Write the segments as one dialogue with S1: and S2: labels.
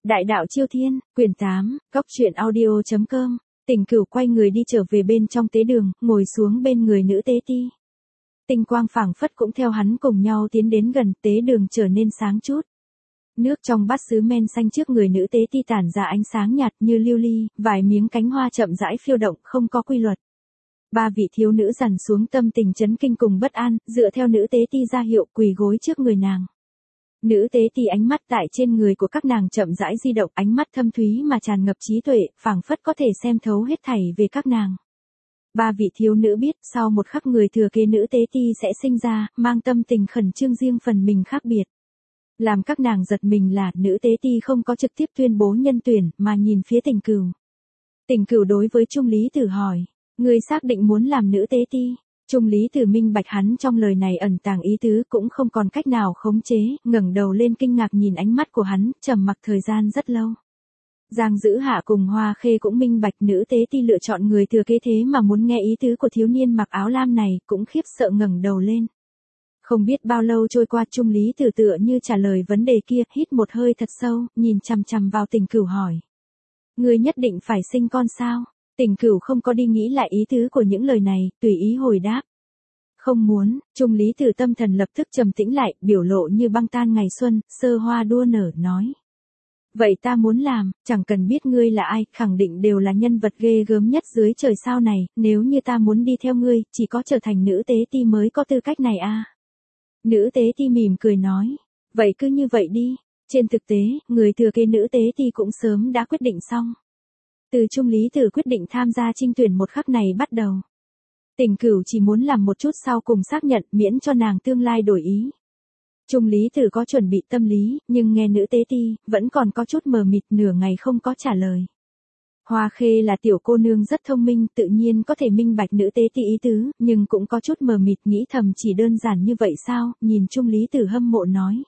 S1: Đại đạo Chiêu Thiên, quyển 8, cốc truyện audio.com. Tình Cửu quay người đi trở về bên trong tế đường, ngồi xuống bên người nữ tế ti. Tinh quang phảng phất cũng theo hắn cùng nhau tiến đến gần, tế đường trở nên sáng chút. Nước trong bát sứ men xanh trước người nữ tế ti tản ra ánh sáng nhạt như lưu ly, vài miếng cánh hoa chậm rãi phiêu động, không có quy luật. Ba vị thiếu nữ dằn xuống tâm tình chấn kinh cùng bất an, dựa theo nữ tế ti ra hiệu quỳ gối trước người nàng. Nữ tế ti ánh mắt tại trên người của các nàng chậm rãi di động, ánh mắt thâm thúy mà tràn ngập trí tuệ, phảng phất có thể xem thấu hết thảy về các nàng. Ba vị thiếu nữ biết, sau một khắc người thừa kế nữ tế ti sẽ sinh ra, mang tâm tình khẩn trương riêng phần mình khác biệt. Làm các nàng giật mình là, nữ tế ti không có trực tiếp tuyên bố nhân tuyển, mà nhìn phía Tình Cửu. Tình Cửu đối với Trung Lý Tử hỏi, ngươi xác định muốn làm nữ tế ti? Trung Lý Tử minh bạch hắn trong lời này ẩn tàng ý tứ, cũng không còn cách nào khống chế, ngẩng đầu lên kinh ngạc nhìn ánh mắt của hắn, trầm mặc thời gian rất lâu. Giang Dữ Hạ cùng Hoa Khê cũng minh bạch nữ tế ti lựa chọn người thừa kế, thế mà muốn nghe ý tứ của thiếu niên mặc áo lam này, cũng khiếp sợ ngẩng đầu lên. Không biết bao lâu trôi qua, Trung Lý Tử tựa như trả lời vấn đề kia, hít một hơi thật sâu, nhìn chằm chằm vào Tình Cửu hỏi. Ngươi nhất định phải sinh con sao? Tình Cửu không có đi nghĩ lại ý tứ của những lời này, tùy ý hồi đáp. Không muốn. Trung Lý Tử tâm thần lập tức trầm tĩnh lại, biểu lộ như băng tan ngày xuân, sơ hoa đua nở, nói. Vậy ta muốn làm, chẳng cần biết ngươi là ai, khẳng định đều là nhân vật ghê gớm nhất dưới trời sao này, nếu như ta muốn đi theo ngươi, chỉ có trở thành nữ tế ti mới có tư cách này a. Nữ tế ti mỉm cười nói. Vậy cứ như vậy đi. Trên thực tế, người thừa kế nữ tế ti cũng sớm đã quyết định xong. Từ Trung Lý Tử quyết định tham gia trinh tuyển một khắc này bắt đầu. Tình Cửu chỉ muốn làm một chút sau cùng xác nhận, miễn cho nàng tương lai đổi ý. Trung Lý Tử có chuẩn bị tâm lý, nhưng nghe nữ tế ti, vẫn còn có chút mờ mịt, nửa ngày không có trả lời. Hoa Khê là tiểu cô nương rất thông minh, tự nhiên có thể minh bạch nữ tế ti ý tứ, nhưng cũng có chút mờ mịt, nghĩ thầm chỉ đơn giản như vậy sao, nhìn Trung Lý Tử hâm mộ nói.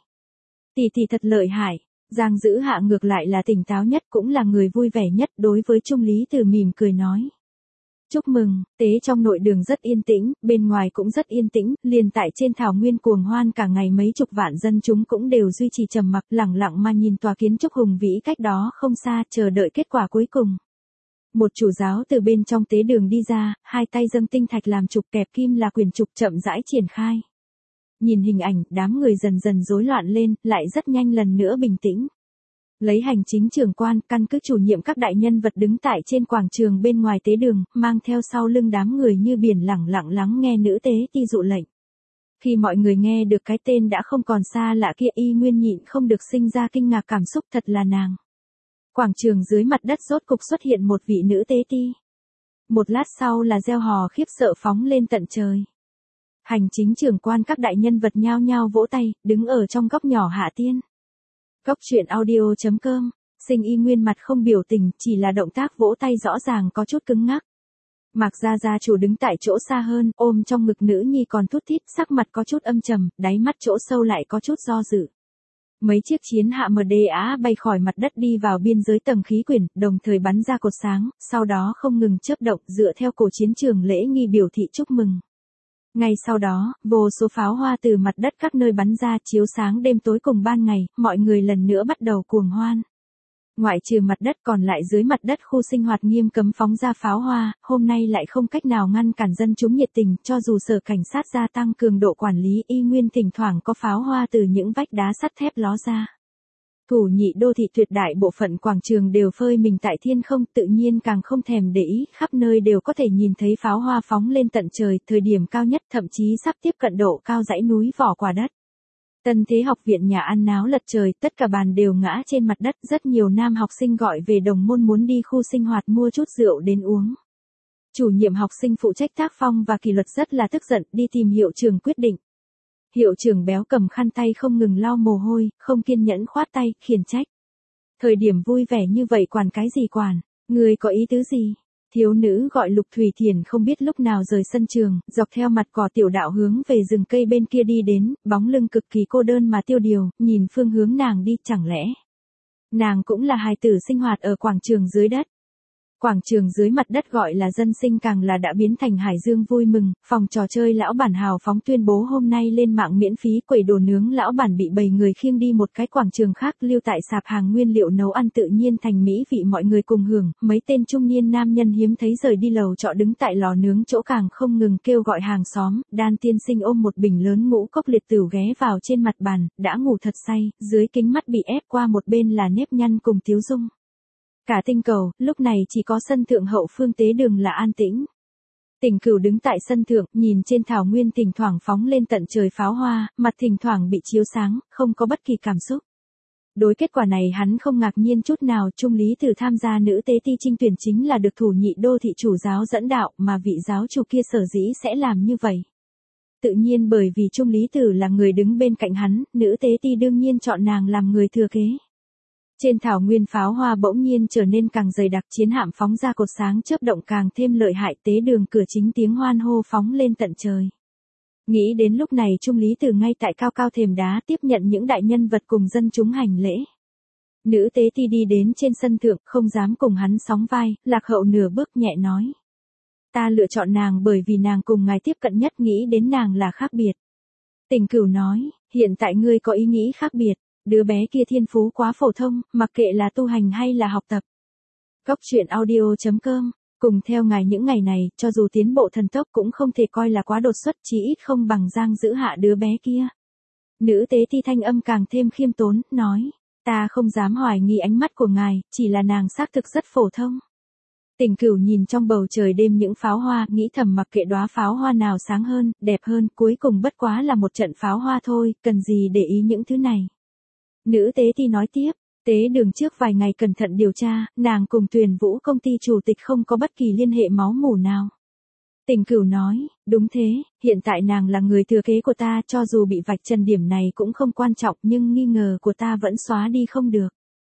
S1: Tỷ thật lợi hại. Giang Dữ Hạ ngược lại là tỉnh táo nhất, cũng là người vui vẻ nhất, đối với Trung Lý Tử mỉm cười nói. Chúc mừng. Tế trong nội đường rất yên tĩnh, bên ngoài cũng rất yên tĩnh, liền tại trên thảo nguyên cuồng hoan cả ngày mấy chục vạn dân chúng cũng đều duy trì trầm mặc, lẳng lặng mà nhìn tòa kiến trúc hùng vĩ cách đó không xa, chờ đợi kết quả cuối cùng. Một chủ giáo từ bên trong tế đường đi ra, hai tay dâng tinh thạch làm trục, kẹp kim là quyền trục, chậm rãi triển khai. Nhìn hình ảnh, đám người dần dần rối loạn lên, lại rất nhanh lần nữa bình tĩnh. Lấy hành chính trưởng quan, căn cứ chủ nhiệm các đại nhân vật đứng tại trên quảng trường bên ngoài tế đường, mang theo sau lưng đám người như biển lẳng lặng lắng nghe nữ tế ti dụ lệnh. Khi mọi người nghe được cái tên đã không còn xa lạ kia, y nguyên nhịn không được sinh ra kinh ngạc cảm xúc, thật là nàng. Quảng trường dưới mặt đất rốt cục xuất hiện một vị nữ tế ti. Một lát sau là reo hò khiếp sợ phóng lên tận trời. Hành chính trưởng quan các đại nhân vật nhao nhao vỗ tay, đứng ở trong góc nhỏ hạ tiên. Cốc truyện audio.com. Sinh y nguyên mặt không biểu tình, chỉ là động tác vỗ tay rõ ràng có chút cứng ngắc. Mạc gia chủ đứng tại chỗ xa hơn, ôm trong ngực nữ nhi còn thút thít, sắc mặt có chút âm trầm, đáy mắt chỗ sâu lại có chút do dự. Mấy chiếc chiến hạm MDA bay khỏi mặt đất đi vào biên giới tầng khí quyển, đồng thời bắn ra cột sáng, sau đó không ngừng chớp động, dựa theo cổ chiến trường lễ nghi biểu thị chúc mừng. Ngay sau đó, vô số pháo hoa từ mặt đất các nơi bắn ra, chiếu sáng đêm tối cùng ban ngày, mọi người lần nữa bắt đầu cuồng hoan. Ngoại trừ mặt đất, còn lại dưới mặt đất khu sinh hoạt nghiêm cấm phóng ra pháo hoa, hôm nay lại không cách nào ngăn cản dân chúng nhiệt tình, cho dù sở cảnh sát gia tăng cường độ quản lý, y nguyên thỉnh thoảng có pháo hoa từ những vách đá sắt thép ló ra. Thủ nhị đô thị tuyệt đại bộ phận quảng trường đều phơi mình tại thiên không, tự nhiên càng không thèm để ý, khắp nơi đều có thể nhìn thấy pháo hoa phóng lên tận trời, thời điểm cao nhất thậm chí sắp tiếp cận độ cao dãy núi vỏ quả đất. Tân Thế học viện nhà ăn náo lật trời, tất cả bàn đều ngã trên mặt đất, rất nhiều nam học sinh gọi về đồng môn muốn đi khu sinh hoạt mua chút rượu đến uống. Chủ nhiệm học sinh phụ trách tác phong và kỷ luật rất là tức giận, đi tìm hiệu trưởng quyết định. Hiệu trưởng béo cầm khăn tay không ngừng lau mồ hôi, không kiên nhẫn khoát tay, khiển trách. Thời điểm vui vẻ như vậy quản cái gì quản, người có ý tứ gì? Thiếu nữ gọi Lục Thủy Thiền không biết lúc nào rời sân trường, dọc theo mặt cỏ tiểu đạo hướng về rừng cây bên kia đi đến, bóng lưng cực kỳ cô đơn mà tiêu điều, nhìn phương hướng nàng đi, chẳng lẽ nàng cũng là hài tử sinh hoạt ở quảng trường dưới đất. Quảng trường dưới mặt đất gọi là dân sinh càng là đã biến thành hải dương vui mừng, phòng trò chơi lão bản hào phóng tuyên bố hôm nay lên mạng miễn phí quẩy đồ nướng lão bản bị bầy người khiêng đi một cái quảng trường khác lưu tại sạp hàng nguyên liệu nấu ăn tự nhiên thành mỹ vị mọi người cùng hưởng, mấy tên trung niên nam nhân hiếm thấy rời đi lầu trọ đứng tại lò nướng chỗ càng không ngừng kêu gọi hàng xóm, Đan tiên sinh ôm một bình lớn ngũ cốc liệt tửu ghé vào trên mặt bàn, đã ngủ thật say, dưới kính mắt bị ép qua một bên là nếp nhăn cùng tiếu dung. Cả tinh cầu, lúc này chỉ có sân thượng hậu phương tế đường là an tĩnh. Tỉnh Cửu đứng tại sân thượng, nhìn trên thảo nguyên thỉnh thoảng phóng lên tận trời pháo hoa, mặt thỉnh thoảng bị chiếu sáng, không có bất kỳ cảm xúc. Đối kết quả này hắn không ngạc nhiên chút nào, Trung Lý Tử tham gia nữ tế ti trinh tuyển chính là được thủ nhị đô thị chủ giáo dẫn đạo, mà vị giáo chủ kia sở dĩ sẽ làm như vậy. Tự nhiên bởi vì Trung Lý Tử là người đứng bên cạnh hắn, nữ tế ti đương nhiên chọn nàng làm người thừa kế. Trên thảo nguyên pháo hoa bỗng nhiên trở nên càng dày đặc, chiến hạm phóng ra cột sáng chớp động càng thêm lợi hại, tế đường cửa chính tiếng hoan hô phóng lên tận trời. Nghĩ đến lúc này Trung Lý Tử ngay tại cao cao thềm đá tiếp nhận những đại nhân vật cùng dân chúng hành lễ. Nữ tế ti đi đến trên sân thượng, không dám cùng hắn sóng vai, lạc hậu nửa bước nhẹ nói. Ta lựa chọn nàng bởi vì nàng cùng ngài tiếp cận nhất, nghĩ đến nàng là khác biệt. Tỉnh Cửu nói, hiện tại ngươi có ý nghĩ khác biệt. Đứa bé kia thiên phú quá phổ thông, mặc kệ là tu hành hay là học tập. Góc truyện audio.com, cùng theo ngài những ngày này, cho dù tiến bộ thần tốc cũng không thể coi là quá đột xuất, chỉ ít không bằng Giang Dữ Hạ đứa bé kia. Nữ tế ti thanh âm càng thêm khiêm tốn, nói, ta không dám hoài nghi ánh mắt của ngài, chỉ là nàng xác thực rất phổ thông. Tỉnh Cửu nhìn trong bầu trời đêm những pháo hoa, nghĩ thầm mặc kệ đóa pháo hoa nào sáng hơn, đẹp hơn, cuối cùng bất quá là một trận pháo hoa thôi, cần gì để ý những thứ này. Nữ tế ti nói tiếp, tế đường trước vài ngày cẩn thận điều tra, nàng cùng Tuyền Vũ công ty chủ tịch không có bất kỳ liên hệ máu mủ nào. Tỉnh Cửu nói, đúng thế, hiện tại nàng là người thừa kế của ta, cho dù bị vạch trần điểm này cũng không quan trọng, nhưng nghi ngờ của ta vẫn xóa đi không được.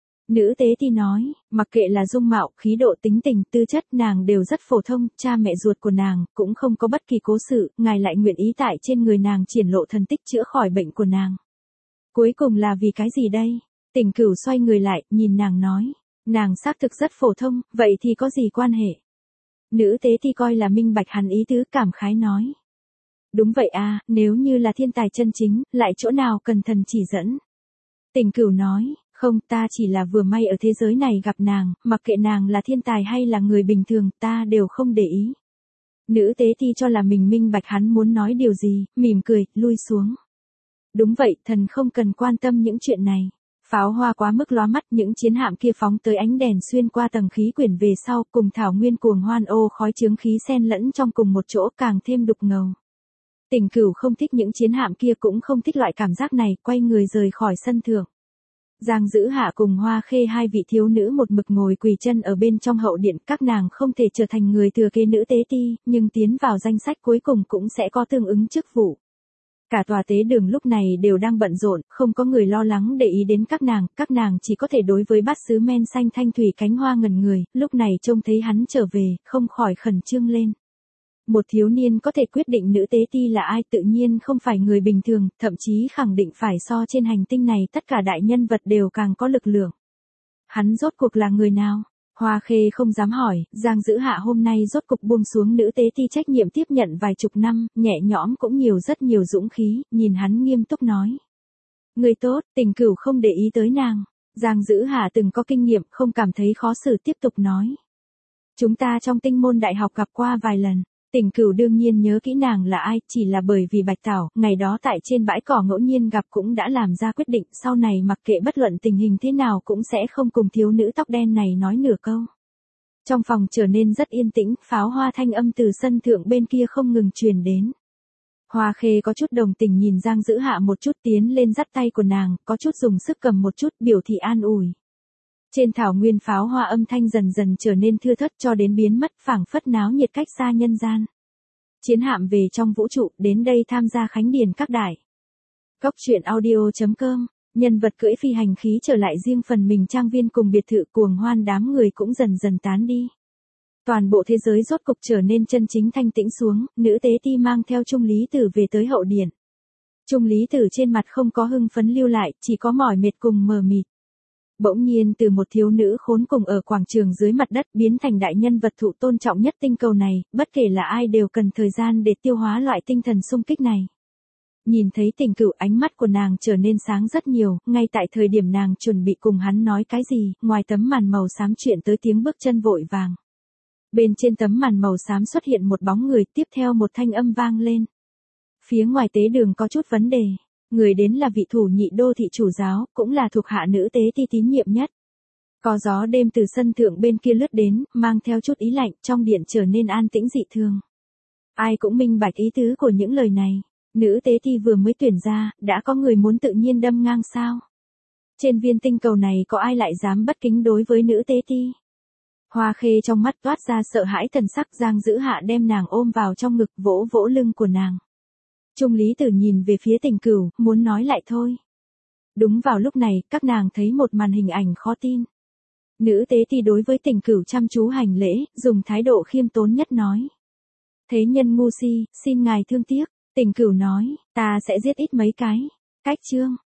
S1: Nữ tế ti nói, mặc kệ là dung mạo, khí độ, tính tình, tư chất, nàng đều rất phổ thông, cha mẹ ruột của nàng cũng không có bất kỳ cố sự, ngài lại nguyện ý tại trên người nàng triển lộ thần tích chữa khỏi bệnh của nàng. Cuối cùng là vì cái gì đây? Tỉnh Cửu xoay người lại, nhìn nàng nói. Nàng xác thực rất phổ thông, vậy thì có gì quan hệ? Nữ tế ti coi là minh bạch hắn ý tứ, cảm khái nói. Đúng vậy à, nếu như là thiên tài chân chính, lại chỗ nào cần thần chỉ dẫn? Tỉnh Cửu nói, không, ta chỉ là vừa may ở thế giới này gặp nàng, mặc kệ nàng là thiên tài hay là người bình thường, ta đều không để ý. Nữ tế ti cho là mình minh bạch hắn muốn nói điều gì, mỉm cười, lui xuống. Đúng vậy, thần không cần quan tâm những chuyện này. Pháo hoa quá mức lóa mắt, những chiến hạm kia phóng tới ánh đèn xuyên qua tầng khí quyển về sau, cùng thảo nguyên cuồng hoan ô khói chướng khí xen lẫn trong cùng một chỗ càng thêm đục ngầu. Tỉnh Cửu không thích những chiến hạm kia, cũng không thích loại cảm giác này, quay người rời khỏi sân thượng. Giang Dữ Hạ cùng Hoa Khê hai vị thiếu nữ một mực ngồi quỳ chân ở bên trong hậu điện, các nàng không thể trở thành người thừa kế nữ tế ti, nhưng tiến vào danh sách cuối cùng cũng sẽ có tương ứng chức vụ. Cả tòa tế đường lúc này đều đang bận rộn, không có người lo lắng để ý đến các nàng chỉ có thể đối với bát sứ men xanh thanh thủy cánh hoa ngẩn người, lúc này trông thấy hắn trở về, không khỏi khẩn trương lên. Một thiếu niên có thể quyết định nữ tế ti là ai tự nhiên không phải người bình thường, thậm chí khẳng định phải so trên hành tinh này tất cả đại nhân vật đều càng có lực lượng. Hắn rốt cuộc là người nào? Hoa Khê không dám hỏi, Giang Dữ Hạ hôm nay rốt cục buông xuống nữ tế ti trách nhiệm tiếp nhận vài chục năm, nhẹ nhõm cũng rất nhiều dũng khí, nhìn hắn nghiêm túc nói. Người tốt, Tỉnh Cửu không để ý tới nàng. Giang Dữ Hạ từng có kinh nghiệm, không cảm thấy khó xử, tiếp tục nói. Chúng ta trong tinh môn đại học gặp qua vài lần. Tỉnh Cửu đương nhiên nhớ kỹ nàng là ai, chỉ là bởi vì Bạch Tảo, ngày đó tại trên bãi cỏ ngẫu nhiên gặp cũng đã làm ra quyết định, sau này mặc kệ bất luận tình hình thế nào cũng sẽ không cùng thiếu nữ tóc đen này nói nửa câu. Trong phòng trở nên rất yên tĩnh, pháo hoa thanh âm từ sân thượng bên kia không ngừng truyền đến. Hoa Khê có chút đồng tình nhìn Giang Dữ Hạ một chút, tiến lên dắt tay của nàng, có chút dùng sức cầm một chút, biểu thị an ủi. Trên thảo nguyên pháo hoa âm thanh dần dần trở nên thưa thớt cho đến biến mất, phảng phất náo nhiệt cách xa nhân gian. Chiến hạm về trong vũ trụ, đến đây tham gia khánh điền các đại. Góc truyện audio.com, nhân vật cưỡi phi hành khí trở lại riêng phần mình trang viên cùng biệt thự, cuồng hoan đám người cũng dần dần tán đi. Toàn bộ thế giới rốt cục trở nên chân chính thanh tĩnh xuống, nữ tế ti mang theo Trung Lý Tử về tới hậu điện. Trung Lý Tử trên mặt không có hưng phấn lưu lại, chỉ có mỏi mệt cùng mờ mịt. Bỗng nhiên từ một thiếu nữ khốn cùng ở quảng trường dưới mặt đất biến thành đại nhân vật thụ tôn trọng nhất tinh cầu này, bất kể là ai đều cần thời gian để tiêu hóa loại tinh thần xung kích này. Nhìn thấy Tình Cửu, ánh mắt của nàng trở nên sáng rất nhiều, ngay tại thời điểm nàng chuẩn bị cùng hắn nói cái gì, ngoài tấm màn màu xám truyền tới tiếng bước chân vội vàng. Bên trên tấm màn màu xám xuất hiện một bóng người, tiếp theo một thanh âm vang lên. Phía ngoài tế đường có chút vấn đề, người đến là vị thủ nhị đô thị chủ giáo, cũng là thuộc hạ nữ tế ti tín nhiệm nhất. Có gió đêm từ sân thượng bên kia lướt đến, mang theo chút ý lạnh, trong điện trở nên an tĩnh dị thường. Ai cũng minh bạch ý tứ của những lời này. Nữ tế ti vừa mới tuyển ra, đã có người muốn tự nhiên đâm ngang sao? Trên viên tinh cầu này có ai lại dám bất kính đối với nữ tế ti? Hoa Khê trong mắt toát ra sợ hãi thần sắc, Giang Giữ Hạ đem nàng ôm vào trong ngực, vỗ vỗ lưng của nàng. Trung Lý Tử nhìn về phía Tình Cửu, muốn nói lại thôi. Đúng vào lúc này, các nàng thấy một màn hình ảnh khó tin. Nữ tế ti đối với Tình Cửu chăm chú hành lễ, dùng thái độ khiêm tốn nhất nói. Thế nhân ngu si, xin ngài thương tiếc. Tình Cửu nói, ta sẽ giết ít mấy cái. Cách chương.